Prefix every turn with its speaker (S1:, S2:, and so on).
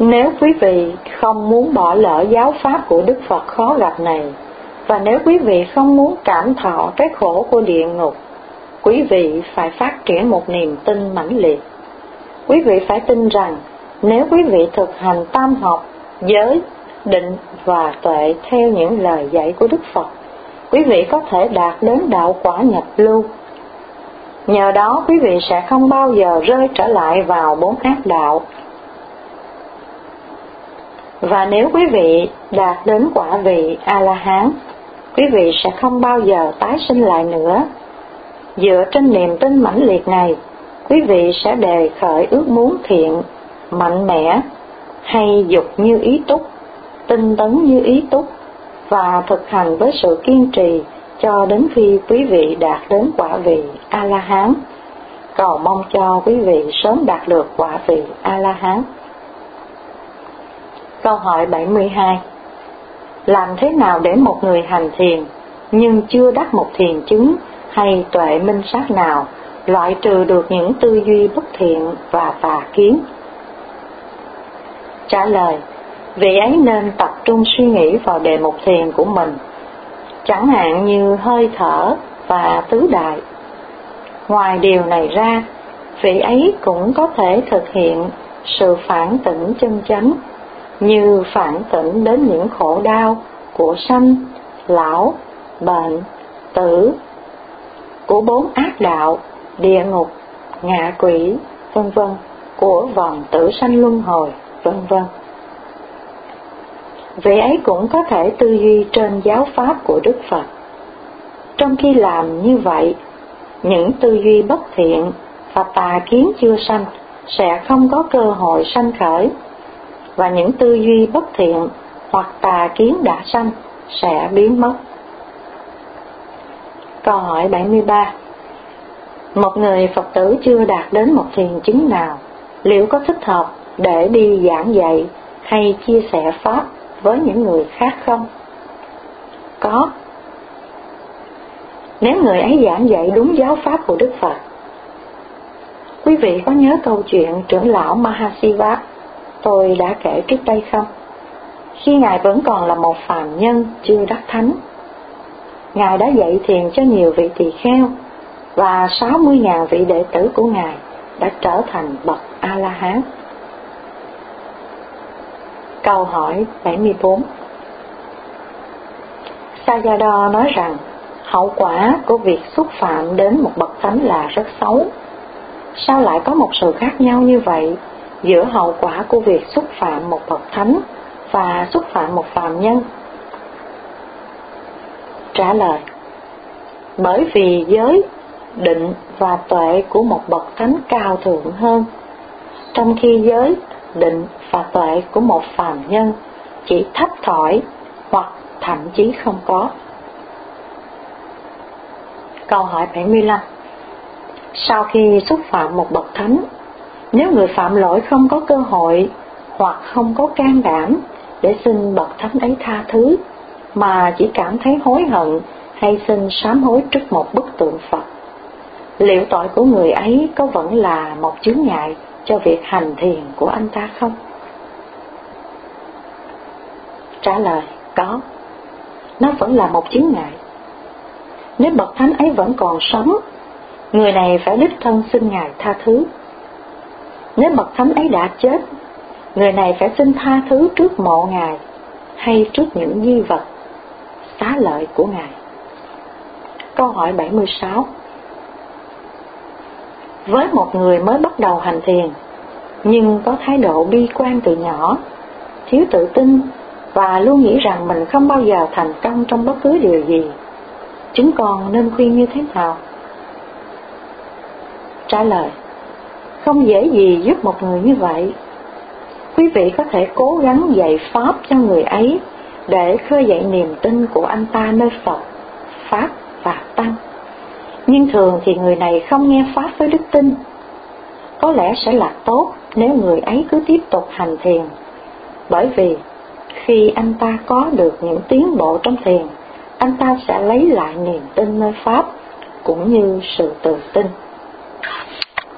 S1: Nếu quý vị không muốn bỏ lỡ giáo pháp của Đức Phật khó gặp này, và nếu quý vị không muốn cảm thọ cái khổ của địa ngục, quý vị phải phát triển một niềm tin mãnh liệt. Quý vị phải tin rằng nếu quý vị thực hành tam học, giới, định và tuệ theo những lời dạy của Đức Phật, quý vị có thể đạt đến đạo quả nhập lưu. Nhờ đó quý vị sẽ không bao giờ rơi trở lại vào bốn ác đạo. Và nếu quý vị đạt đến quả vị A-la-hán, quý vị sẽ không bao giờ tái sinh lại nữa. Dựa trên niềm tin mãnh liệt này, quý vị sẽ đề khởi ước muốn thiện, mạnh mẽ, hay dục như ý túc, tinh tấn như ý túc, và thực hành với sự kiên trì cho đến khi quý vị đạt đến quả vị A-la-hán. Cầu mong cho quý vị sớm đạt được quả vị A-la-hán. Câu hỏi 72. Làm thế nào để một người hành thiền nhưng chưa đắc một thiền chứng hay tuệ minh sát nào loại trừ được những tư duy bất thiện và tà kiến? Trả lời: vị ấy nên tập trung suy nghĩ vào đề mục thiền của mình, chẳng hạn như hơi thở và tứ đại. Ngoài điều này ra, vị ấy cũng có thể thực hiện sự phản tỉnh chân chánh, như phản tỉnh đến những khổ đau của sanh, lão, bệnh, tử, của bốn ác đạo, địa ngục, ngạ quỷ, vân vân, của vòng tử sanh luân hồi, vân vân. Vị ấy cũng có thể tư duy trên giáo pháp của Đức Phật. Trong khi làm như vậy, những tư duy bất thiện và tà kiến chưa sanh sẽ không có cơ hội sanh khởi, và những tư duy bất thiện hoặc tà kiến đã sanh sẽ biến mất. Câu hỏi 73. Một người Phật tử chưa đạt đến một thiền chứng nào, liệu có thích hợp để đi giảng dạy hay chia sẻ pháp với những người khác không? Có. Nếu người ấy giảng dạy đúng giáo pháp của Đức Phật. Quý vị có nhớ câu chuyện trưởng lão Mahasiva tôi đã kể trước đây không? Khi Ngài vẫn còn là một phàm nhân chưa đắc thánh, Ngài đã dạy thiền cho nhiều vị tỳ kheo, và 60.000 vị đệ tử của Ngài đã trở thành bậc A-la-hán. Câu hỏi 74. Sayadaw nói rằng hậu quả của việc xúc phạm đến một bậc thánh là rất xấu. Sao lại có một sự khác nhau như vậy giữa hậu quả của việc xúc phạm một bậc thánh và xúc phạm một phàm nhân? Trả lời: bởi vì giới, định và tuệ của một bậc thánh cao thượng hơn, trong khi giới, định và tuệ của một phàm nhân chỉ thấp thỏi hoặc thậm chí không có. Câu hỏi 75. Sau khi xúc phạm một bậc thánh, nếu người phạm lỗi không có cơ hội hoặc không có can đảm để xin bậc thánh ấy tha thứ, mà chỉ cảm thấy hối hận hay xin sám hối trước một bức tượng Phật, liệu tội của người ấy có vẫn là một chướng ngại cho việc hành thiền của anh ta không? Trả lời: có. Nó vẫn là một chướng ngại. Nếu bậc thánh ấy vẫn còn sống, người này phải đích thân xin Ngài tha thứ. Nếu bậc thánh ấy đã chết, người này phải xin tha thứ trước mộ Ngài hay trước những di vật, xá lợi của Ngài. Câu hỏi 76. Với một người mới bắt đầu hành thiền, nhưng có thái độ bi quan từ nhỏ, thiếu tự tin và luôn nghĩ rằng mình không bao giờ thành công trong bất cứ điều gì, chúng con nên khuyên như thế nào? Trả lời: không dễ gì giúp một người như vậy. Quý vị có thể cố gắng dạy pháp cho người ấy để khơi dậy niềm tin của anh ta nơi Phật, Pháp và Tăng. Nhưng thường thì người này không nghe pháp với đức tin. Có lẽ sẽ là tốt nếu người ấy cứ tiếp tục hành thiền, bởi vì khi anh ta có được những tiến bộ trong thiền, anh ta sẽ lấy lại niềm tin nơi pháp cũng như sự tự tin.